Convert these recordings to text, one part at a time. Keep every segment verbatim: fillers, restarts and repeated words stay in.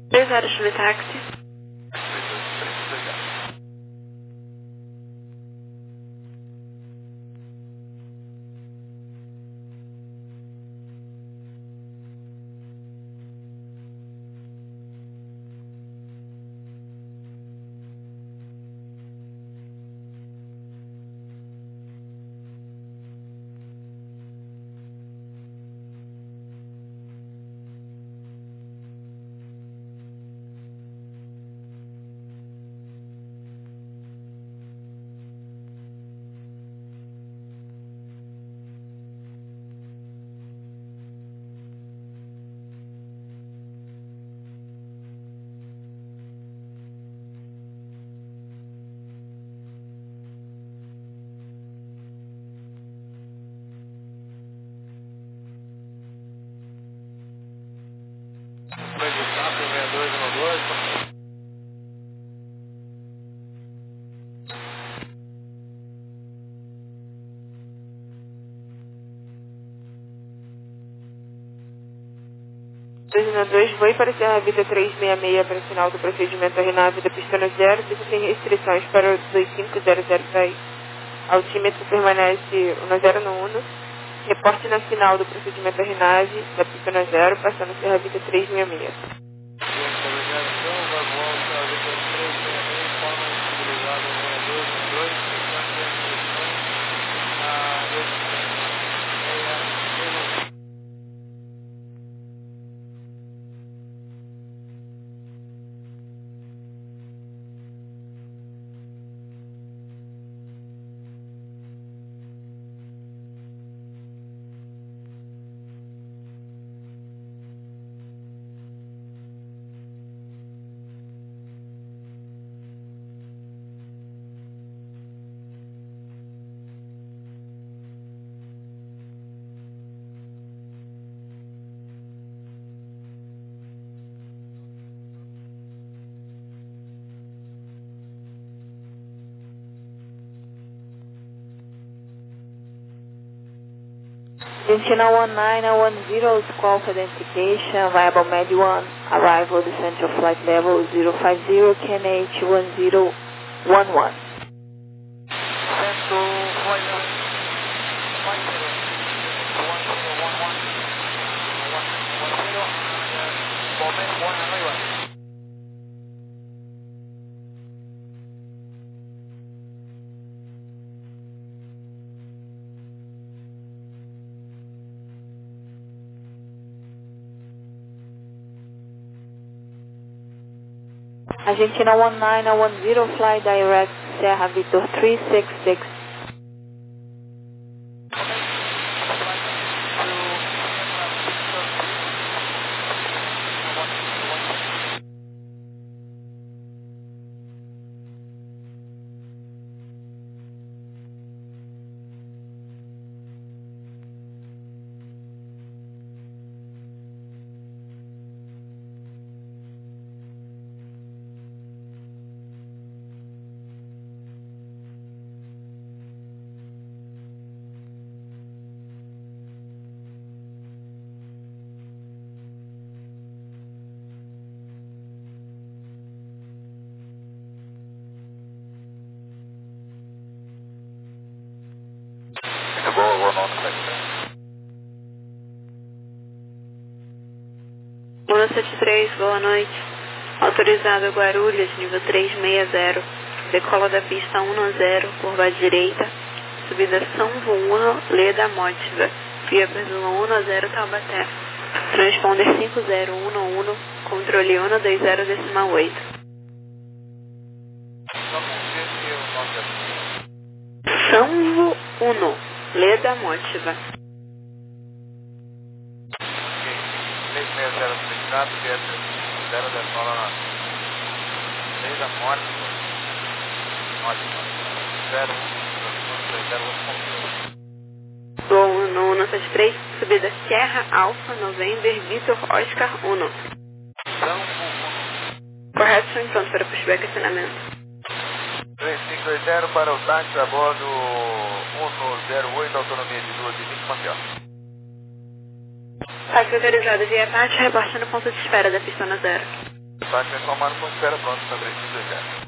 três horas de táxi. dois nove dois, foi para Serra Vida trezentos e sessenta e seis para final do procedimento RNAV da pista no zero, se sem restrições para o dois cinco zero zero dez. Altímetro permanece no zero no uno. Reporte na final do procedimento RNAV da pista no zero, passando Serra Vida trezentos e sessenta e seis. Argentina one nine one zero, call for identification, viable Med one, arrival descent of flight level zero five zero, K N H one zero one one. Argentina one nine one zero, fly direct Serra Victor three six six. um sete três, boa noite. Autorizado Guarulhos, nível trezentos e sessenta. Decola da pista um zero, curva à direita. Subida São João, Leda Mótiva. Via Brasil um zero, Taubaté. Transponder cinco zero um um, controle um dois zero decimal oito. São João, Leda Mótiva. seis seis zero solicitado, zero decola na Leda Mótiva. Ótimo. zero um zero oito. Gol no um sete três, subida Sierra Alfa, November, Vitor, Oscar um. Correto, seu encontro para pushback acionamento. três cinco dois zero para o táxi a bordo um zero oito, autonomia de duas e vinte, Mantel. Táxi autorizado via parte, reporte no ponto de espera da pista zero. Táxi informando com espera pronta para três cinco dois zero.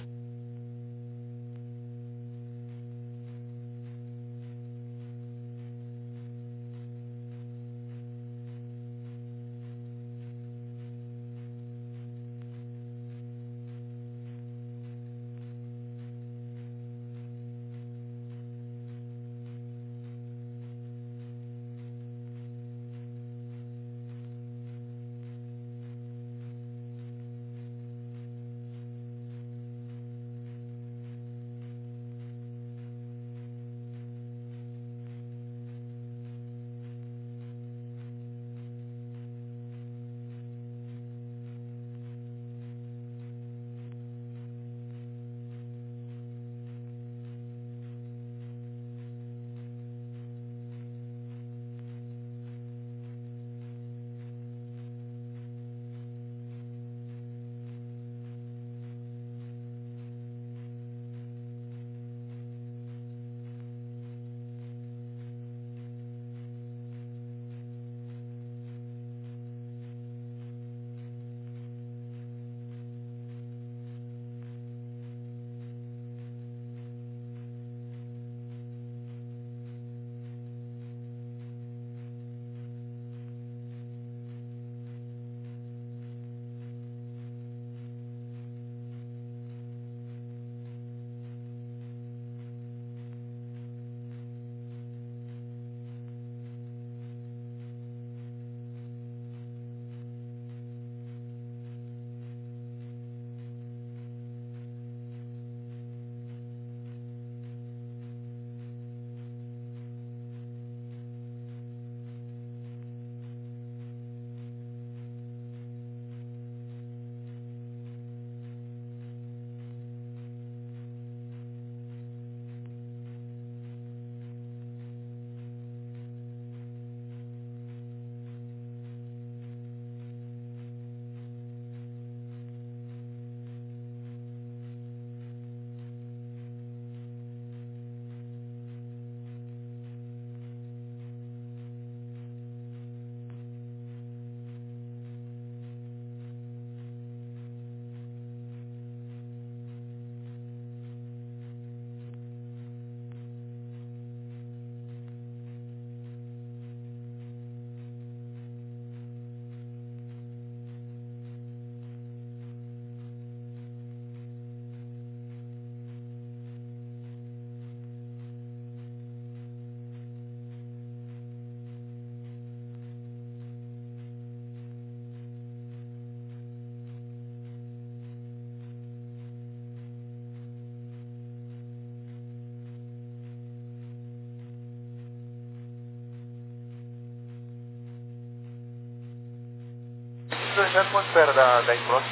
dois zero, ponto espera da, da Improst.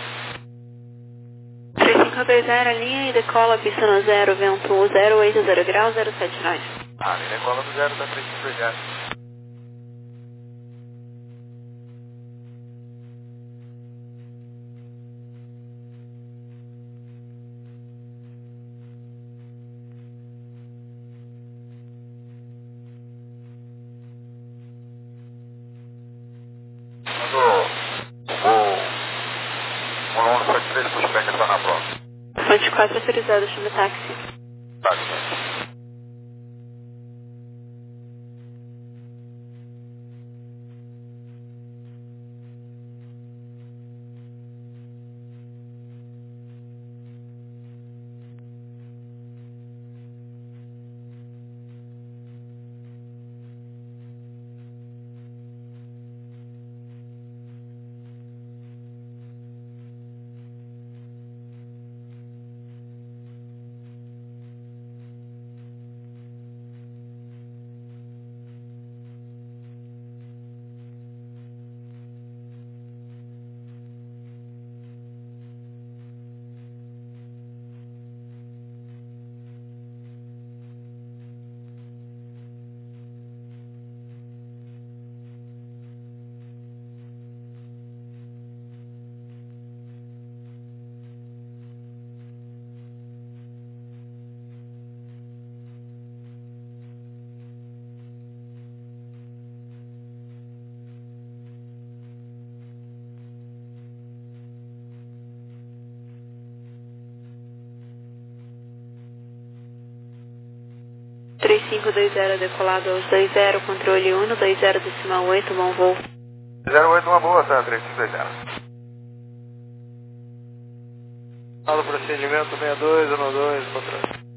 três cinco dois zero, linha e decola, pista no zero, vento zero oito zero graus, zero sete nove. Ah, linha decola no zero da três cinco dois zero. Fonte quatro autorizada, chama táxi. Táxi. cinco dois zero decolado aos dois zero, controle um, dois zero decimal oito, bom voo. zero oito, uma boa, tá, três cinco dois zero. Fala procedimento seis dois um dois, controle.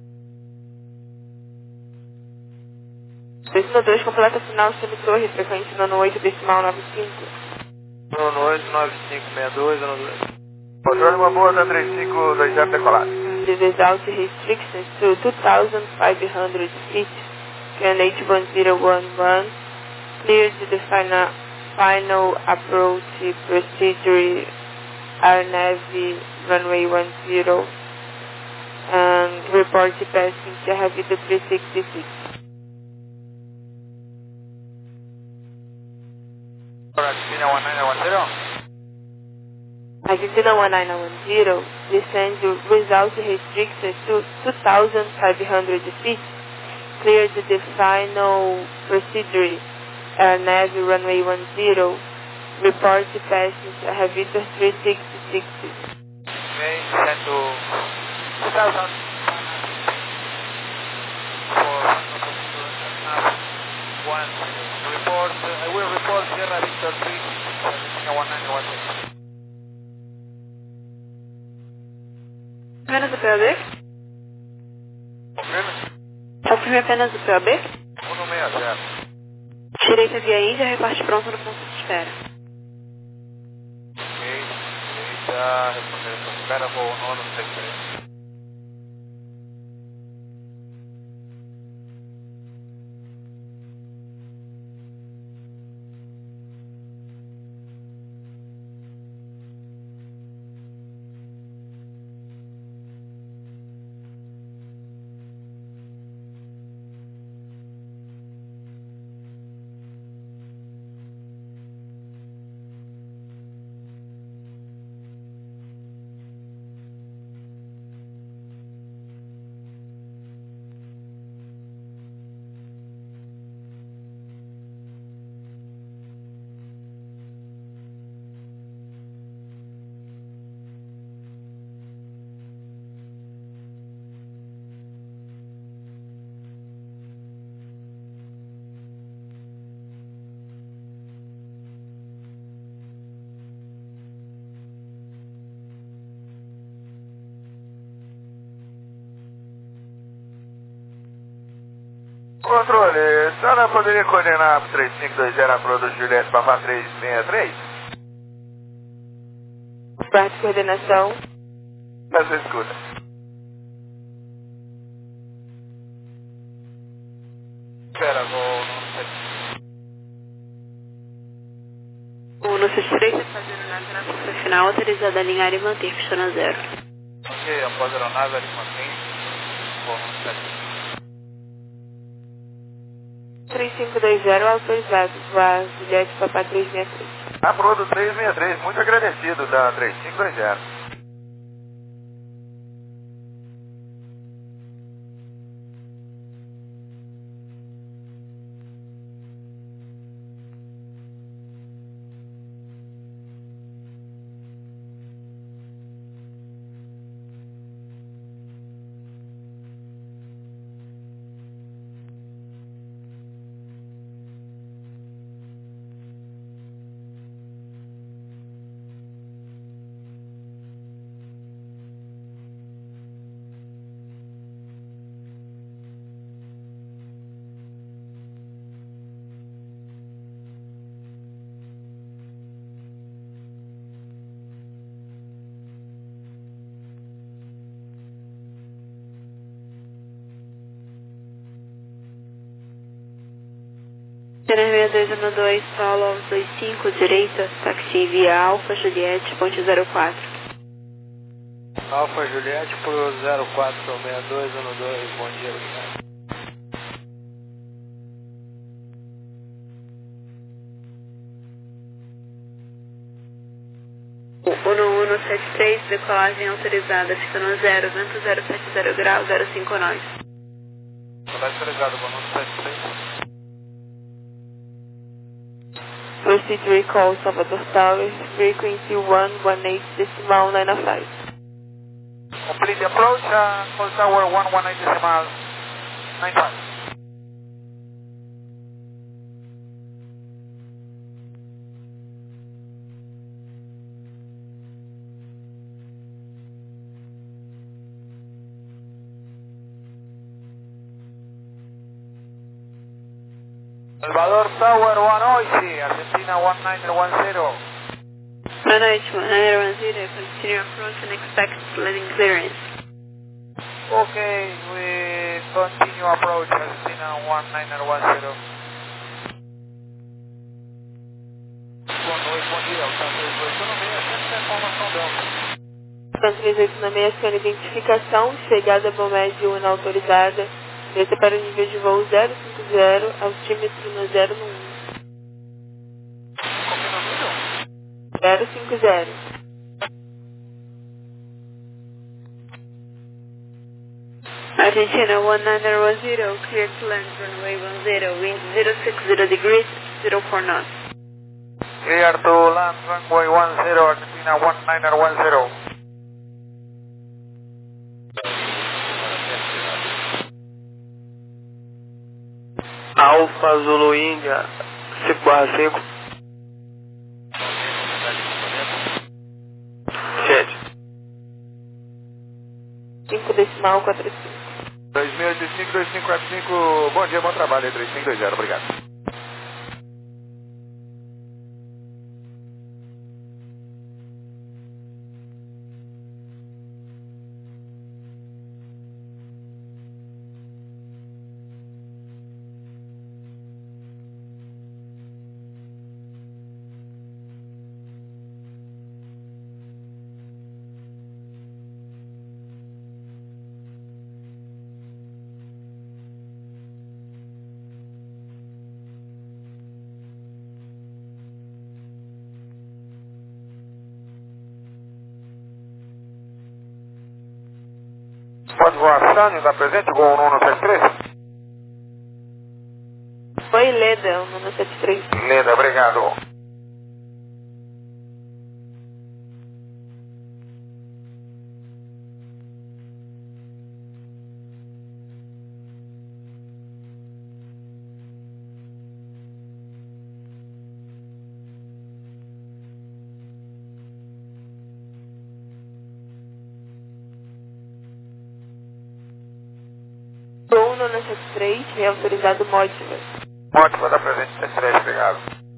dois um dois, completa final, semi-torre, frequência nono oito, decimal nove cinco. nono oito, nove cinco, seis dois um dois. Controle, uma boa, tá, três cinco dois zero decolado. The result restrictions to two thousand five hundred feet, K N H one zero one one, cleared the final, final approach procedure, R Navy runway one zero, and report passing Sierra Vita three sixty-six. Argentina one nine one zero. Argentina one nine one zero, descend result restricted to two thousand five hundred feet, cleared the final procedure, Air Navy runway one zero, report passing Sierra Vita three sixty-six. Okay, send to two thousand for one report, I will report Sierra Victor three, Argentina one nine one zero. Apenas o P O B? Confirme? Confirme apenas o P O B? um no seis zero. Direita via Índia, reparte pronto no ponto de espera. Ok, direita, respondendo, espera, voo nono seis três. Controle, a senhora poderia coordenar para três cinco dois zero a Pro do Juliette Papa três seis três? Parte de coordenação. Essa escuta. Espera, voo nono sete. O no sete três está fazendo nada na pista final, autorizado a alinhar e manter pista no zero. Ok, após a aeronave, ali mantém, voo nono sete. três cinco dois zero, autorizado, voar Juliette Papa três seis três. A Pro do três seis três, muito agradecido da três cinco dois zero. Cena seis dois um dois, solo aos dois cinco, direita, taxi via Alfa Juliette, ponte zero quatro. Alfa Juliette pro zero quatro seis dois um dois, bom dia, obrigado. Uno uno sete três, decolagem autorizada, fica no zero, vento zero sete zero grau, zero cinco nós. Colégio autorizado, bom nono sete três. Proceed to recall Salvador Towers, frequency one one eight decimal nine five. Complete the approach, uh, call tower one one eight decimal nine five. Salvador Tower one Oisi, Argentina one nine one zero. Boa noite, one nine one zero. Continue approach and expect landing clearance. Okay, we continue approach, Argentina one nine one zero. Boa noite, bom dia, Alta três oito seis, essa é a informação dela. São três oito seis, sua identificação, chegada Bomed um autorizada, desça para o nível de voo zero cinco zero, altímetro no zero no um. Confirma o nível? zero cinco zero. Argentina one nine one zero, clear to land runway one zero, wind zero six zero degrees, zero four knots. Clear to land runway one zero, Argentina one nine one zero. Alfa Zulu India cinco barra cinco. Gente. cinco decimal quatro cinco. dois mil e oitenta e cinco, dois cinco quatro cinco. Bom dia, bom trabalho aí, três cinco dois zero, obrigado. Pode voar Sânio, está presente, Gol um sete três? Foi Leda, um nove sete três. Leda, obrigado. um nove sete três, reautorizado Módiva. Ótimo, está presente, sete três, obrigado.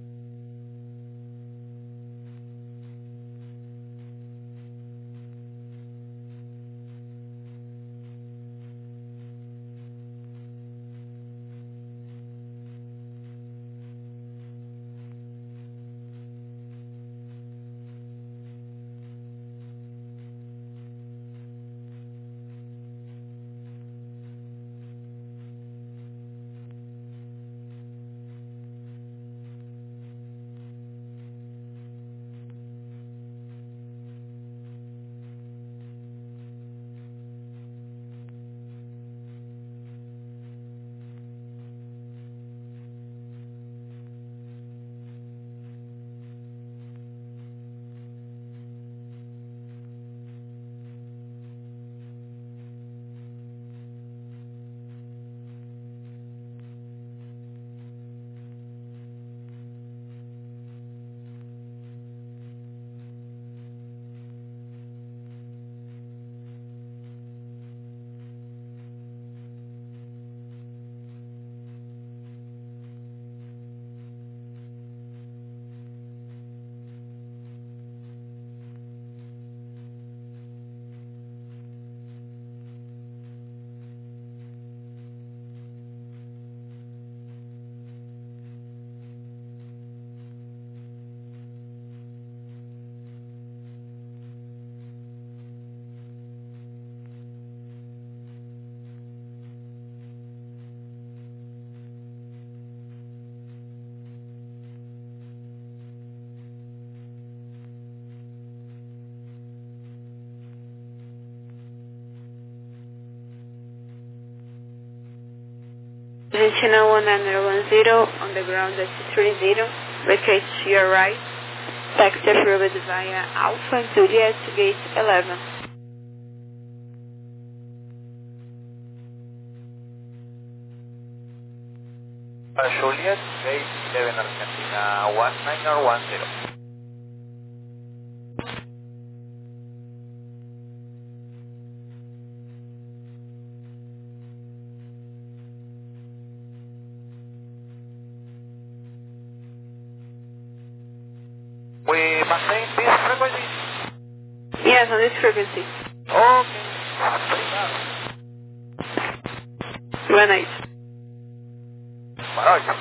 Argentina one nine one zero, on the ground at three zero, vacate to your right, taxi approved via Alpha Juliet Gate eleven. Juliet Gate eleven, Argentina one nine one zero. Maintain this frequency. Yes, on this frequency. Ok. Obrigado. Boa noite. Boa noite.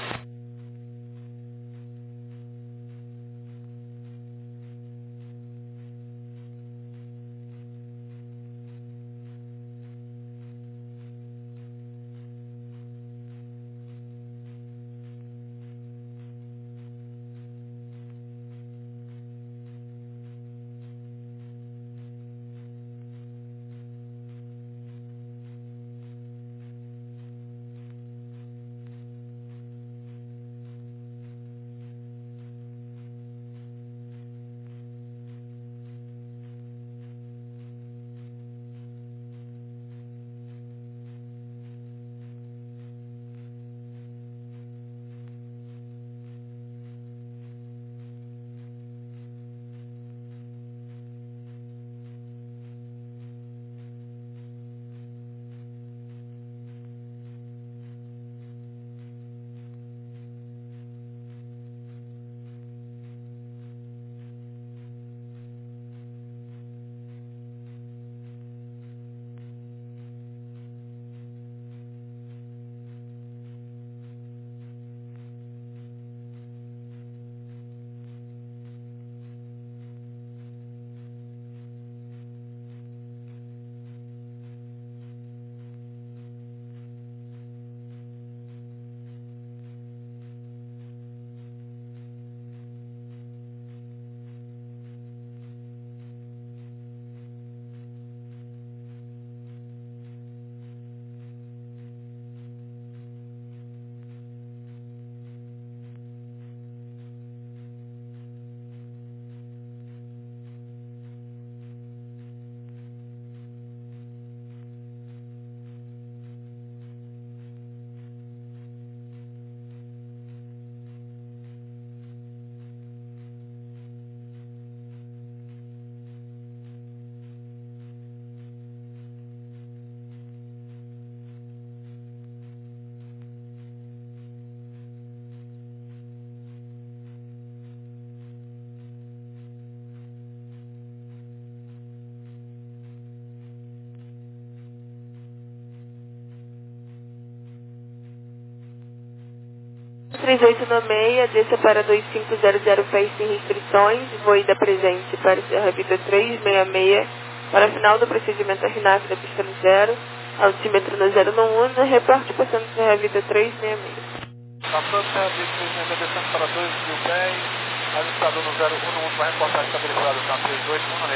três oito nove seis, desça para dois cinco zero zero pés sem restrições, voida presente para Serra Vitor trezentos e sessenta e seis, para final do procedimento R N A V da pista no zero, altímetro no zero um, reporte passando Serra Vitor trezentos e sessenta e seis. Passando Serra Vitor trezentos e sessenta, descendo para dois mil pés, ajustador no zero um um, vai reportar estabilizado na três oito um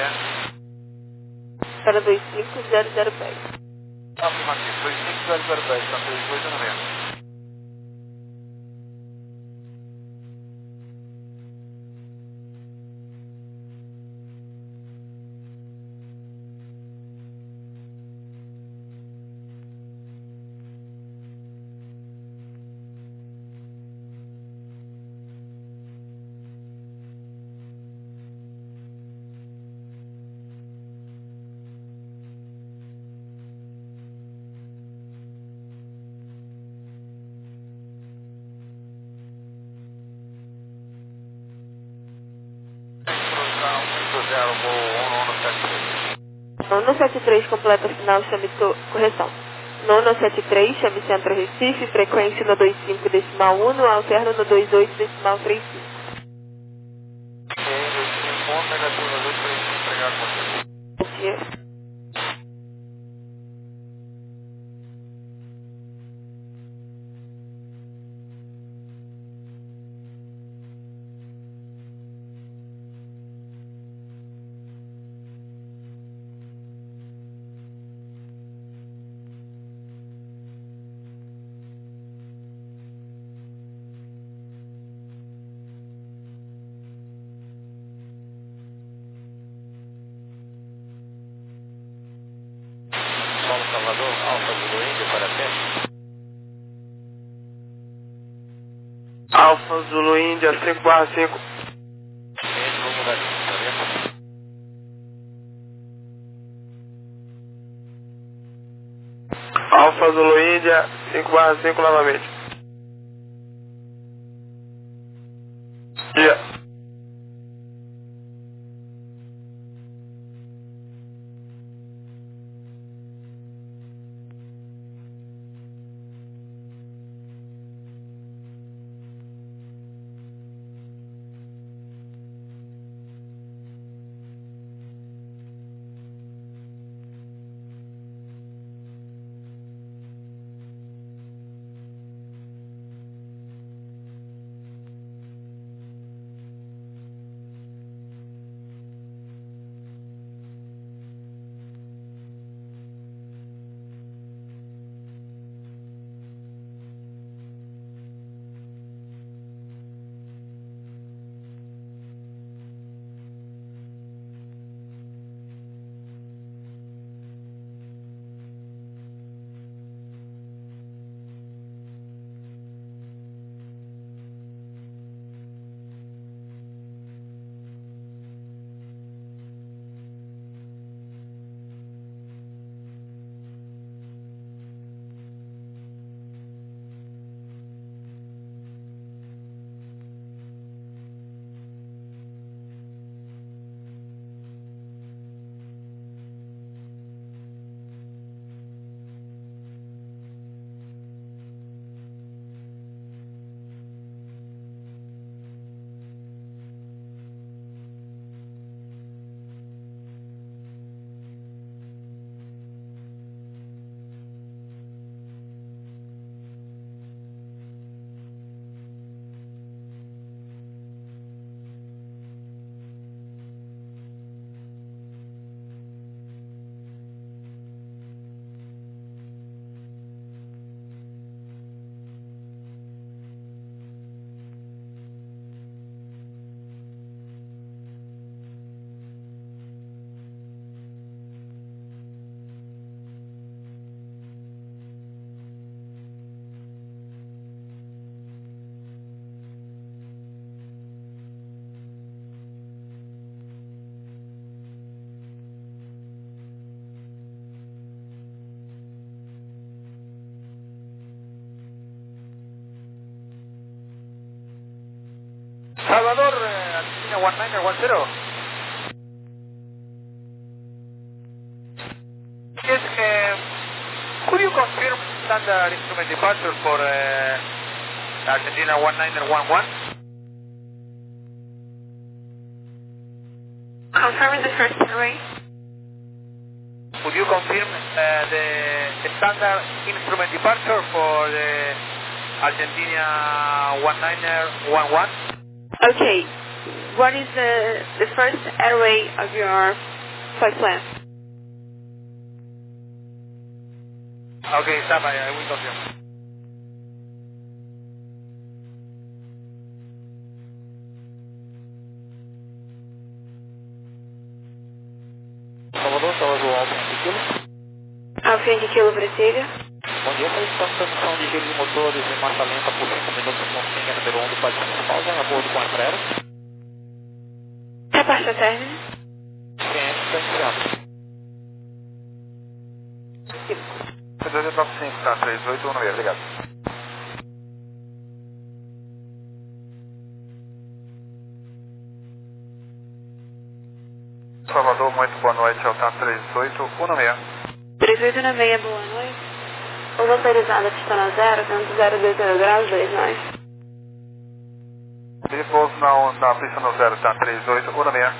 seis. Para dois cinco zero zero pés. Afirmativo, dois cinco zero zero pés, na três oito um seis. Nono setenta e três completa final, chame to... correção. Nono setenta e três, chame Centro Recife, frequência no vinte e cinco decimal um, no alterno no vinte e oito decimal trinta e cinco. Ok. Salvador, Alfa Zulu Índia para teste. Alfa Zulu Índia cinco barra cinco. Esse vou mudar aqui, tá vendo? Alfa Zulu Índia cinco barra cinco novamente. Dia. Salvador, uh, Argentina one nine one zero. Yes, um, could you confirm standard instrument departure for uh, Argentina one nine one one? Confirming the first airway. Could you confirm uh, the, the standard instrument departure for the Argentina one nine one one? Okay. What is the, the first airway of your flight plan? Okay, stop, I, I will confirm. Salvador, Salvador Alto, vinte quilos. Alfa de quilo Brasília. Bom dia, solicitamos transmissão de giro de motores em marcha lenta por cinco minutos com Finga número um do Padre Municipal, de acordo com a Aero. Reparte a término. C M está iniciado. C dois nove cinco, tá, três oito um nove, obrigado. Salvador, muito boa noite, Altan três oito um nove. três oito nove seis, boa noite. Pouso autorizado, pistão zero, vento zero dois zero graus, dois nove. E pouso na, na pista no zero, tá, três oito um nove.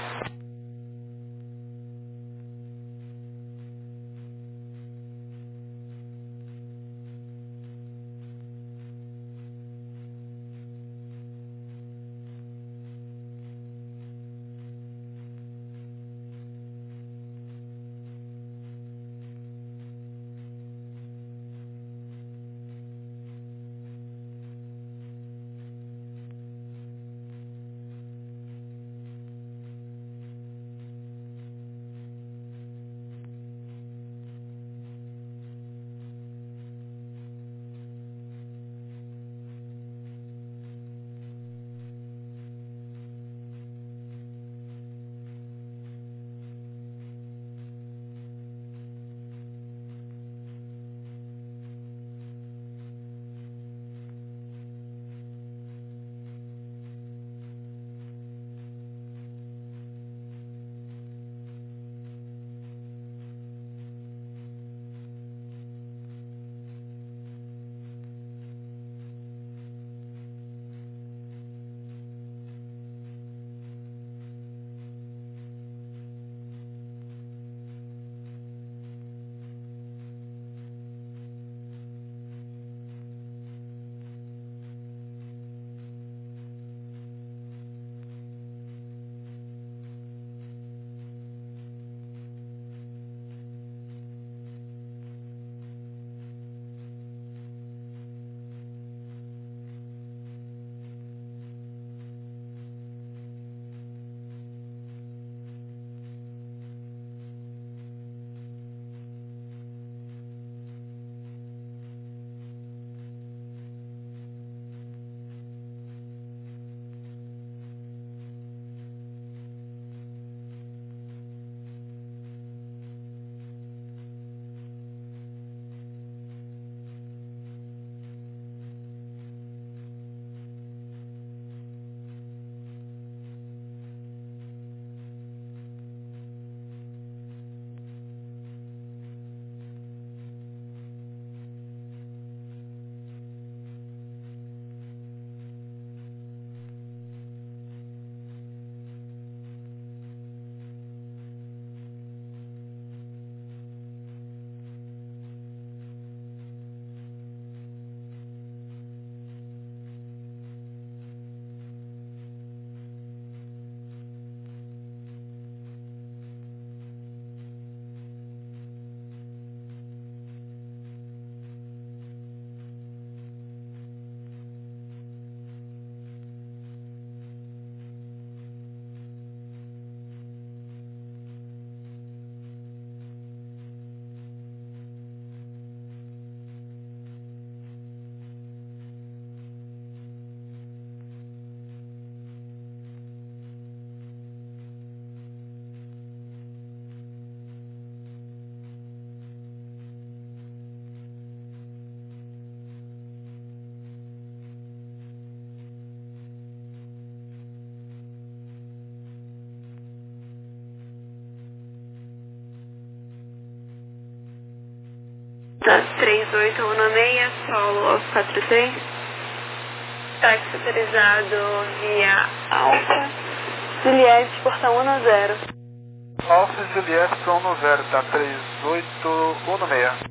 Delta três oito um seis, solo aos quatro três. Táxi autorizado via Alfa, Juliette, portão um zero. Alfa Juliette para um zero, tá três oito um seis.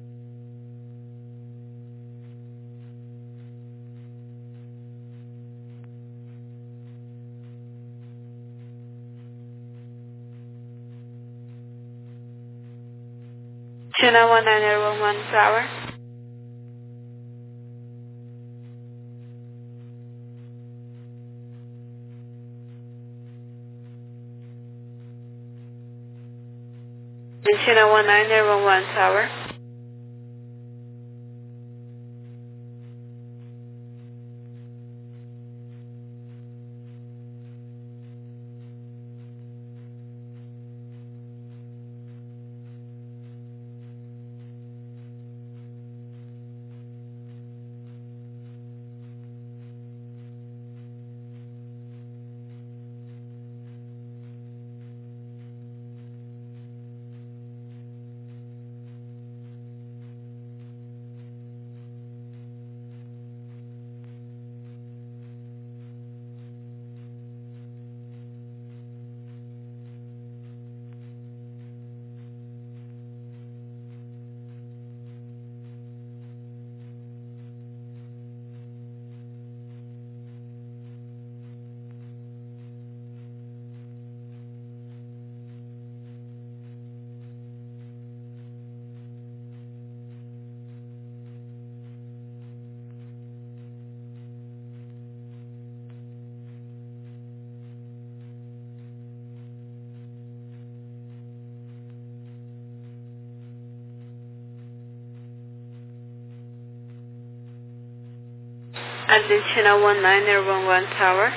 China one nine one one Tower. China one nine one one Tower. Additional one nine one one Tower.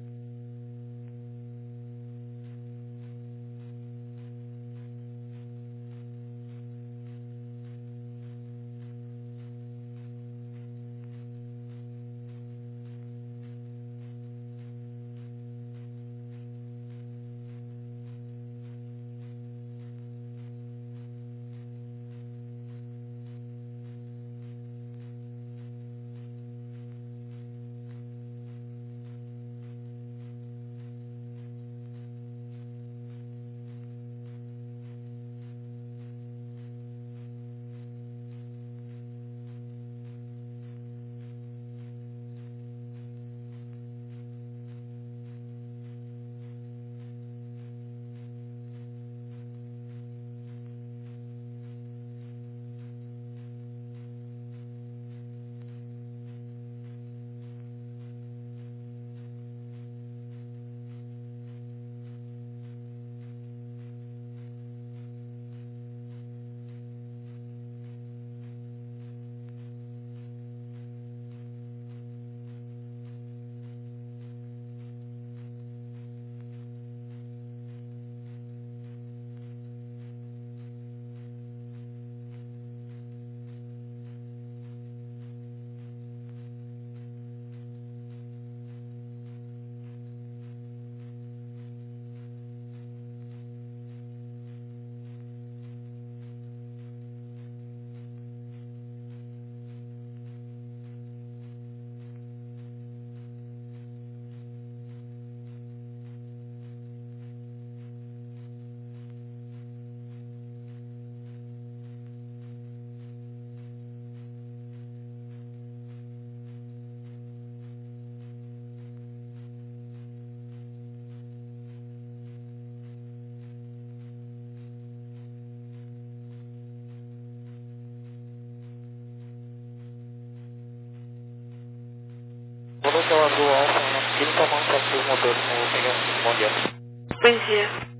Quando eu ando alfa, ele tá mandando para os motores no pneu. Bom dia. Bom dia.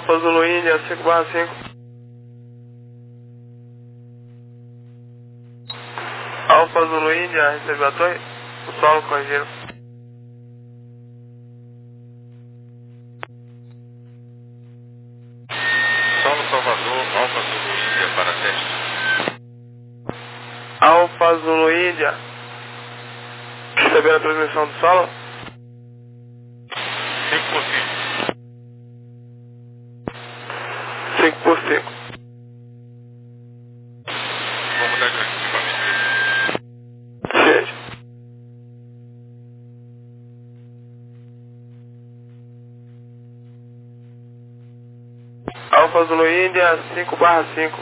Alfa Zulu Índia cinco barra cinco. Alfa Zulu Índia, recebeu a torre. O solo corrigiram. Solo Salvador, Alfa Zulu Índia para teste. Alfa Zulu Índia. Recebeu a transmissão do solo? cinco por cinco. cinco por cinco. Vou mudar de equipamento. Gente. Alfa Zulu Índia cinco barra cinco.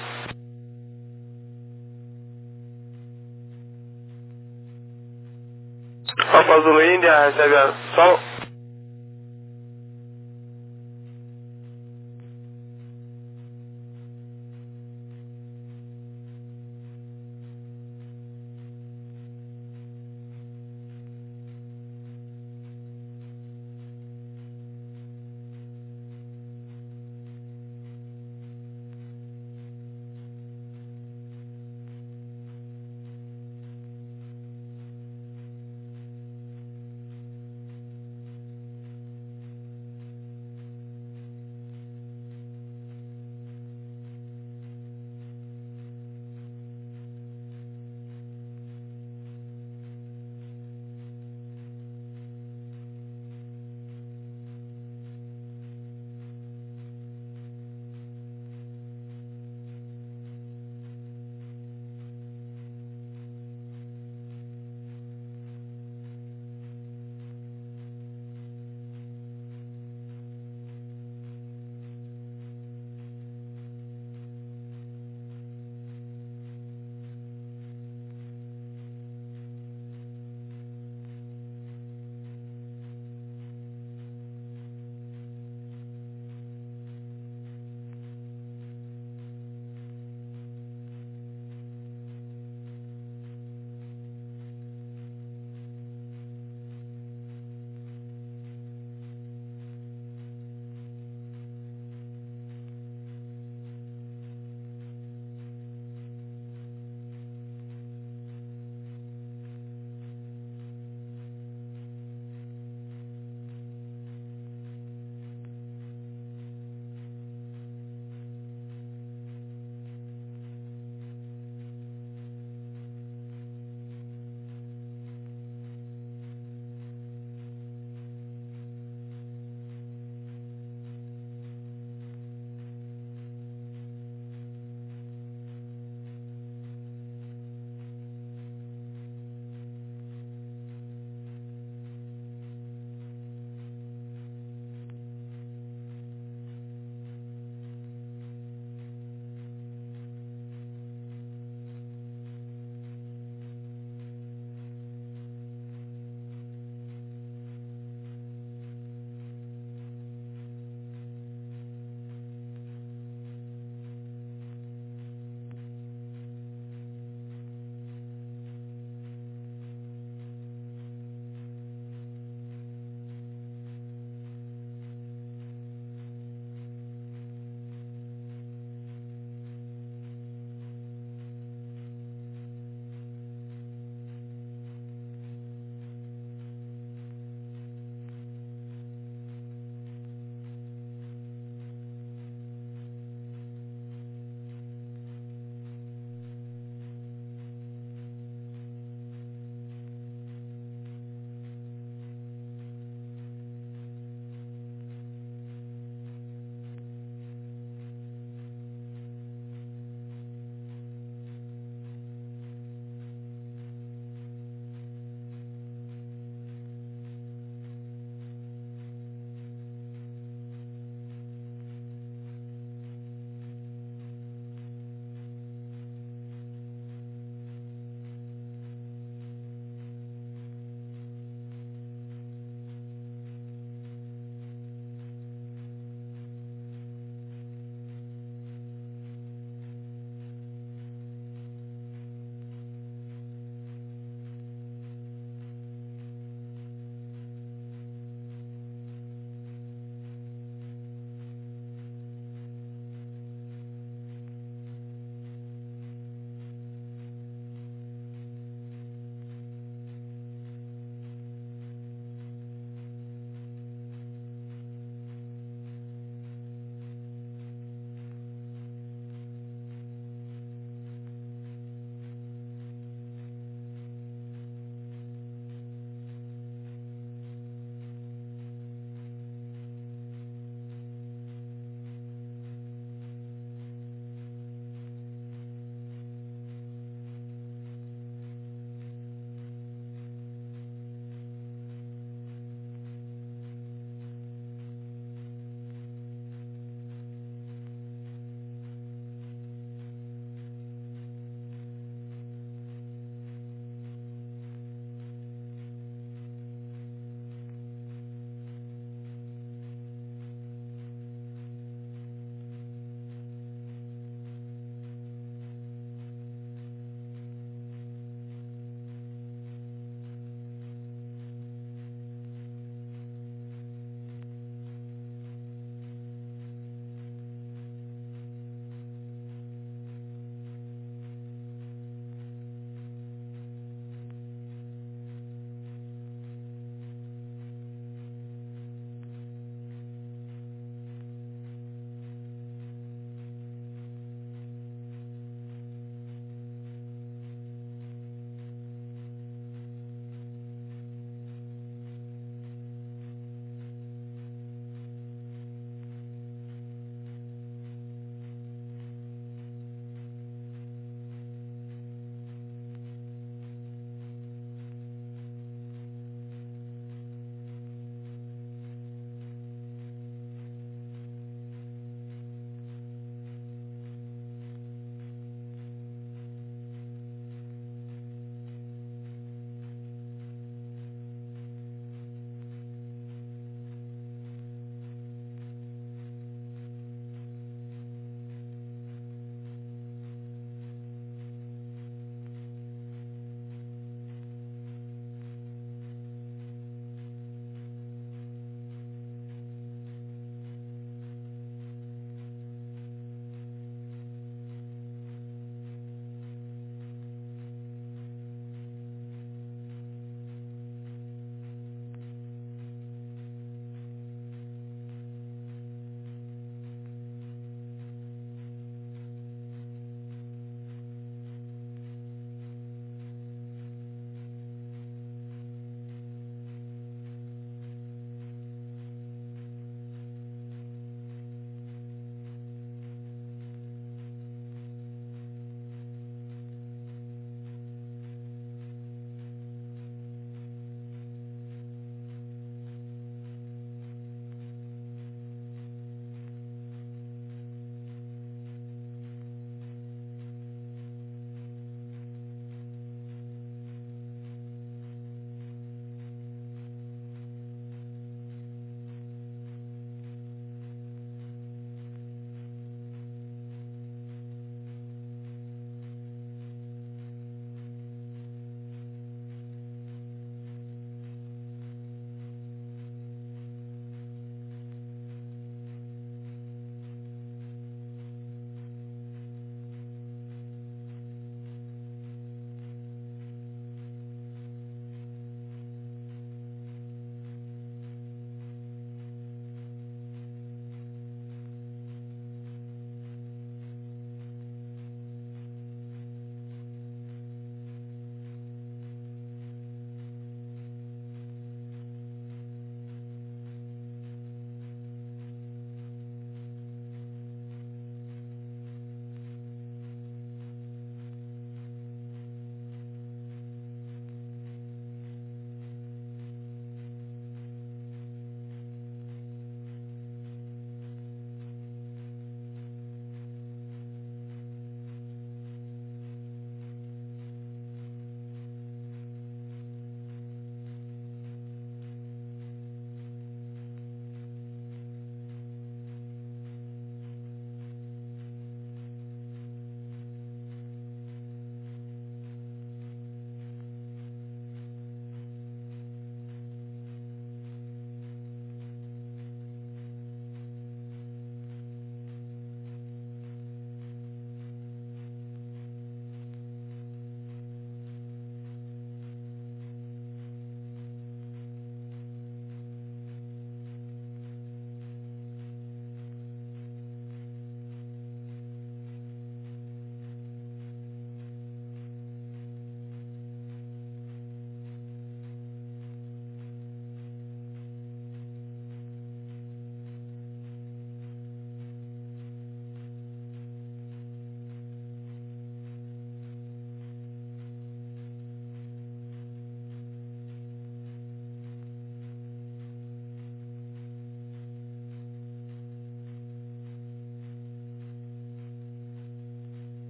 Alfa Zulu Índia, recebe a solo?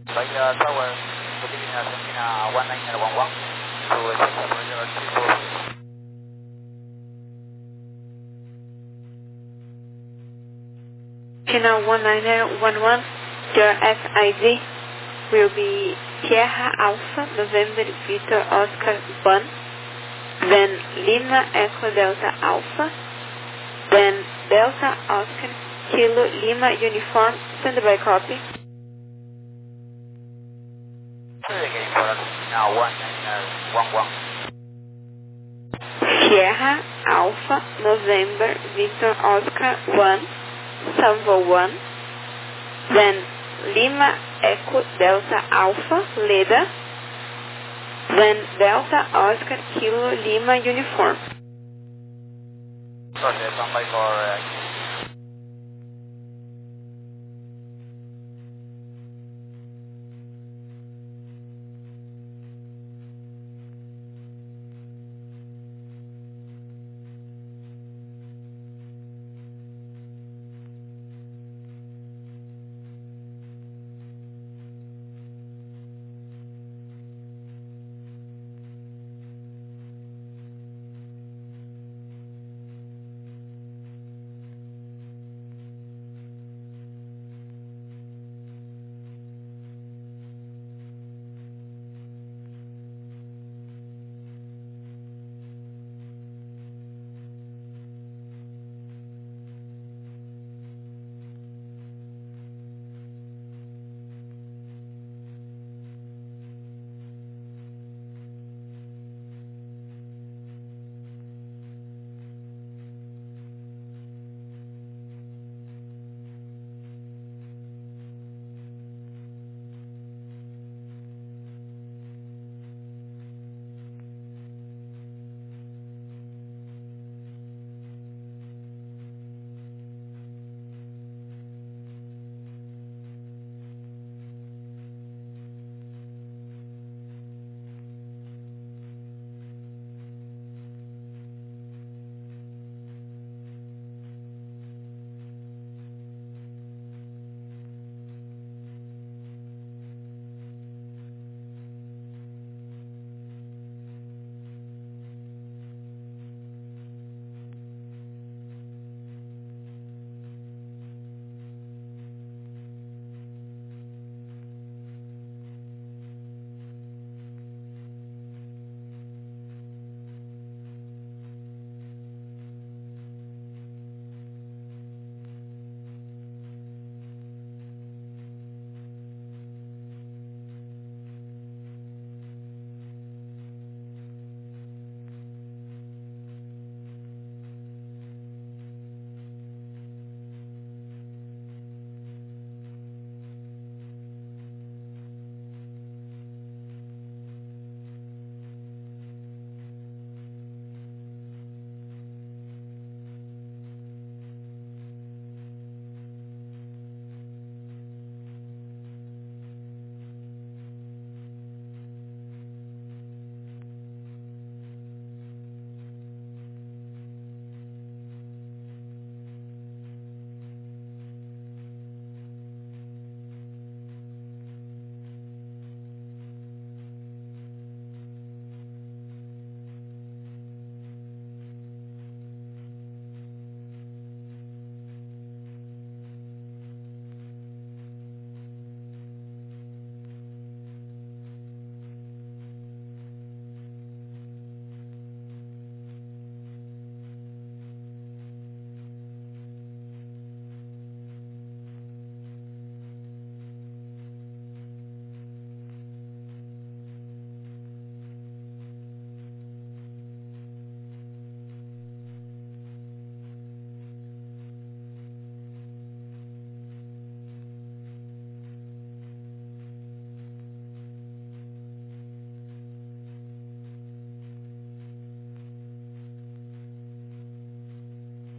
By uh, tower, looking in Argentina one nine zero one one to Texas Roger two four six. China one nine zero one one, your S I D will be Sierra Alpha November Victor Oscar one, then Lima Echo Delta Alpha, then Delta Oscar Kilo Lima Uniform, standby copy. Again for now one nine zero one one. Sierra Alpha November Victor Oscar one, Salvo one, then Lima Echo Delta Alpha Leda, then Delta Oscar Kilo Lima Uniform. Roger, standby for uh,